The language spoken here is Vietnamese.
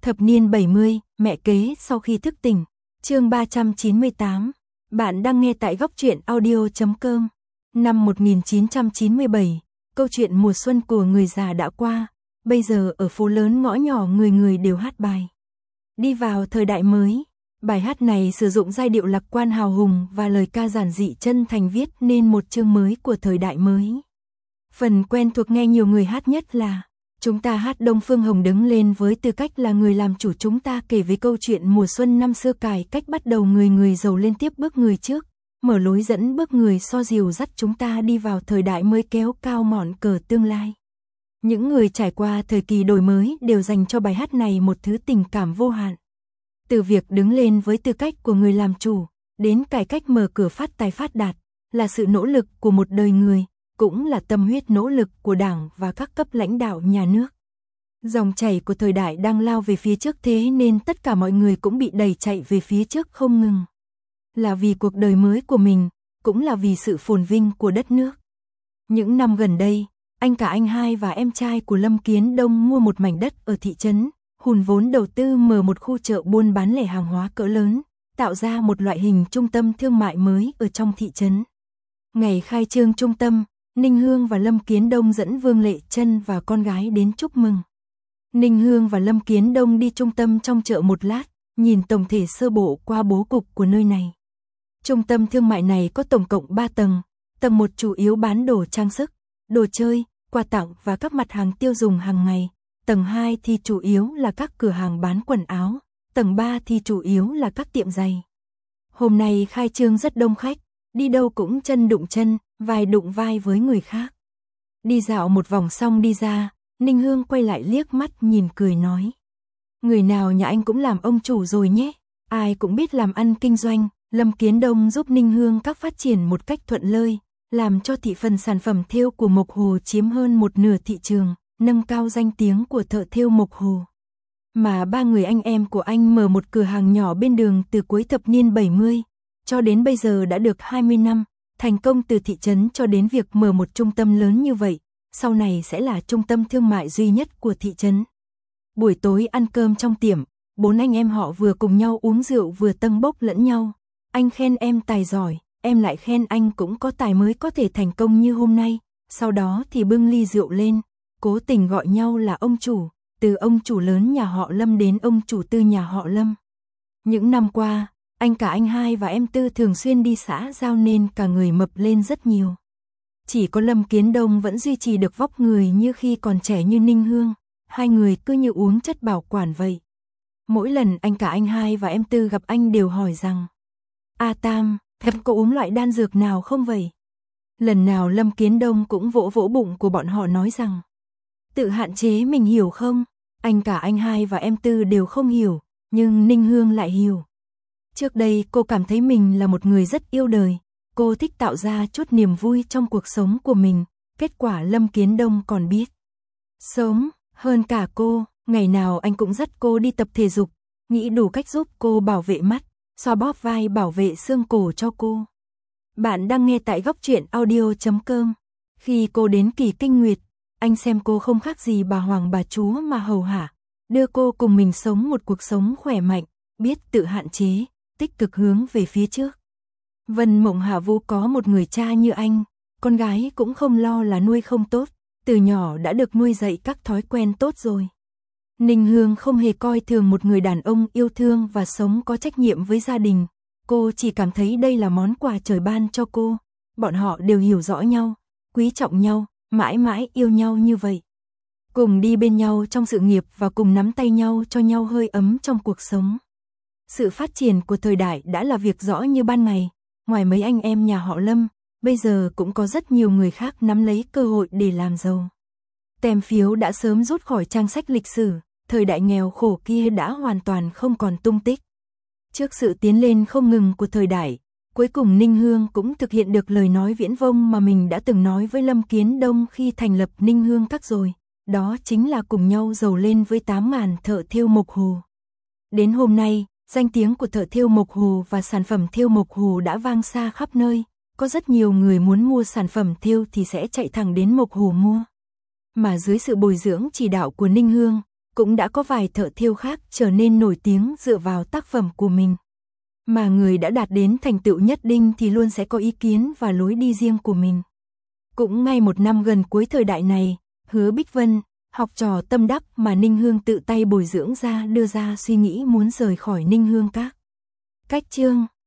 Thập niên 70, mẹ kế sau khi thức tỉnh. Chương 398. Bạn đang nghe tại góc truyện audio.com. Năm 1997, câu chuyện mùa xuân của người già đã qua, bây giờ ở phố lớn ngõ nhỏ người người đều hát bài. Đi vào thời đại mới. Bài hát này sử dụng giai điệu lạc quan hào hùng và lời ca giản dị chân thành viết nên một chương mới của thời đại mới. Phần quen thuộc nghe nhiều người hát nhất là chúng ta hát Đông Phương Hồng đứng lên với tư cách là người làm chủ, chúng ta kể với câu chuyện mùa xuân năm xưa, cải cách bắt đầu, người người giàu lên tiếp bước người trước, mở lối dẫn bước người so dìu dắt chúng ta đi vào thời đại mới, kéo cao ngọn cờ tương lai. Những người trải qua thời kỳ đổi mới đều dành cho bài hát này một thứ tình cảm vô hạn. Từ việc đứng lên với tư cách của người làm chủ, đến cải cách mở cửa phát tài phát đạt, là sự nỗ lực của một đời người, cũng là tâm huyết nỗ lực của Đảng và các cấp lãnh đạo nhà nước. Dòng chảy của thời đại đang lao về phía trước, thế nên tất cả mọi người cũng bị đẩy chạy về phía trước không ngừng. Là vì cuộc đời mới của mình, cũng là vì sự phồn vinh của đất nước. Những năm gần đây, anh cả anh hai và em trai của Lâm Kiến Đông mua một mảnh đất ở thị trấn, hùn vốn đầu tư mở một khu chợ buôn bán lẻ hàng hóa cỡ lớn, tạo ra một loại hình trung tâm thương mại mới ở trong thị trấn. Ngày khai trương trung tâm, Ninh Hương và Lâm Kiến Đông dẫn Vương Lệ Trân và con gái đến chúc mừng. Ninh Hương và Lâm Kiến Đông đi trung tâm trong chợ một lát, nhìn tổng thể sơ bộ qua bố cục của nơi này. Trung tâm thương mại này có tổng cộng 3 tầng, tầng 1 chủ yếu bán đồ trang sức, đồ chơi, quà tặng và các mặt hàng tiêu dùng hàng ngày. Tầng 2 thì chủ yếu là các cửa hàng bán quần áo, tầng 3 thì chủ yếu là các tiệm giày. Hôm nay khai trương rất đông khách, đi đâu cũng chân đụng chân, vai đụng vai với người khác. Đi dạo một vòng xong đi ra, Ninh Hương quay lại liếc mắt nhìn cười nói: người nào nhà anh cũng làm ông chủ rồi nhé, ai cũng biết làm ăn kinh doanh. Lâm Kiến Đông giúp Ninh Hương các phát triển một cách thuận lợi, làm cho thị phần sản phẩm thêu của Mộc Hồ chiếm hơn một nửa thị trường, nâng cao danh tiếng của thợ thêu Mộc Hồ. Mà ba người anh em của anh mở một cửa hàng nhỏ bên đường từ cuối thập niên 70, cho đến bây giờ đã được 20 năm, thành công từ thị trấn cho đến việc mở một trung tâm lớn như vậy, sau này sẽ là trung tâm thương mại duy nhất của thị trấn. Buổi tối ăn cơm trong tiệm, 4 anh em họ vừa cùng nhau uống rượu vừa tâng bốc lẫn nhau. Anh khen em tài giỏi, em lại khen anh cũng có tài mới có thể thành công như hôm nay, sau đó thì bưng ly rượu lên, cố tình gọi nhau là ông chủ, từ ông chủ lớn nhà họ Lâm đến ông chủ tư nhà họ Lâm. Những năm qua, anh cả anh hai và em Tư thường xuyên đi xã giao nên cả người mập lên rất nhiều. Chỉ có Lâm Kiến Đông vẫn duy trì được vóc người như khi còn trẻ như Ninh Hương, hai người cứ như uống chất bảo quản vậy. Mỗi lần anh cả anh hai và em Tư gặp anh đều hỏi rằng: A Tam, em có uống loại đan dược nào không vậy? Lần nào Lâm Kiến Đông cũng vỗ vỗ bụng của bọn họ nói rằng: tự hạn chế mình, hiểu không? Anh cả anh hai và em Tư đều không hiểu, nhưng Ninh Hương lại hiểu. Trước đây cô cảm thấy mình là một người rất yêu đời, cô thích tạo ra chút niềm vui trong cuộc sống của mình, kết quả Lâm Kiến Đông còn biết sống hơn cả cô, ngày nào anh cũng dắt cô đi tập thể dục, nghĩ đủ cách giúp cô bảo vệ mắt, xoa bóp vai bảo vệ xương cổ cho cô. Bạn đang nghe tại góc truyện audio.com. Khi cô đến kỳ kinh nguyệt, anh xem cô không khác gì bà hoàng bà chúa mà hầu hạ, đưa cô cùng mình sống một cuộc sống khỏe mạnh, biết tự hạn chế, tích cực hướng về phía trước. Vân Mộng Hạ Vũ có một người cha như anh, con gái cũng không lo là nuôi không tốt, từ nhỏ đã được nuôi dạy các thói quen tốt rồi. Ninh Hương không hề coi thường một người đàn ông yêu thương và sống có trách nhiệm với gia đình, cô chỉ cảm thấy đây là món quà trời ban cho cô. Bọn họ đều hiểu rõ nhau, quý trọng nhau, mãi mãi yêu nhau như vậy. Cùng đi bên nhau trong sự nghiệp và cùng nắm tay nhau cho nhau hơi ấm trong cuộc sống. Sự phát triển của thời đại đã là việc rõ như ban ngày, ngoài mấy anh em nhà họ Lâm, bây giờ cũng có rất nhiều người khác nắm lấy cơ hội để làm giàu. Tem phiếu đã sớm rút khỏi trang sách lịch sử, thời đại nghèo khổ kia đã hoàn toàn không còn tung tích. Trước sự tiến lên không ngừng của thời đại, cuối cùng Ninh Hương cũng thực hiện được lời nói viển vông mà mình đã từng nói với Lâm Kiến Đông khi thành lập Ninh Hương Các rồi, đó chính là cùng nhau giàu lên với 8.000 thợ thêu Mộc Hồ. Đến hôm nay, danh tiếng của thợ thêu Mộc Hồ và sản phẩm thêu Mộc Hồ đã vang xa khắp nơi, có rất nhiều người muốn mua sản phẩm thêu thì sẽ chạy thẳng đến Mộc Hồ mua. Mà dưới sự bồi dưỡng chỉ đạo của Ninh Hương, cũng đã có vài thợ thêu khác trở nên nổi tiếng dựa vào tác phẩm của mình. Mà người đã đạt đến thành tựu nhất định thì luôn sẽ có ý kiến và lối đi riêng của mình. Cũng ngay một năm gần cuối thời đại này, Hứa Bích Vân, học trò tâm đắc mà Ninh Hương tự tay bồi dưỡng ra đưa ra suy nghĩ muốn rời khỏi Ninh Hương Các. Cách chương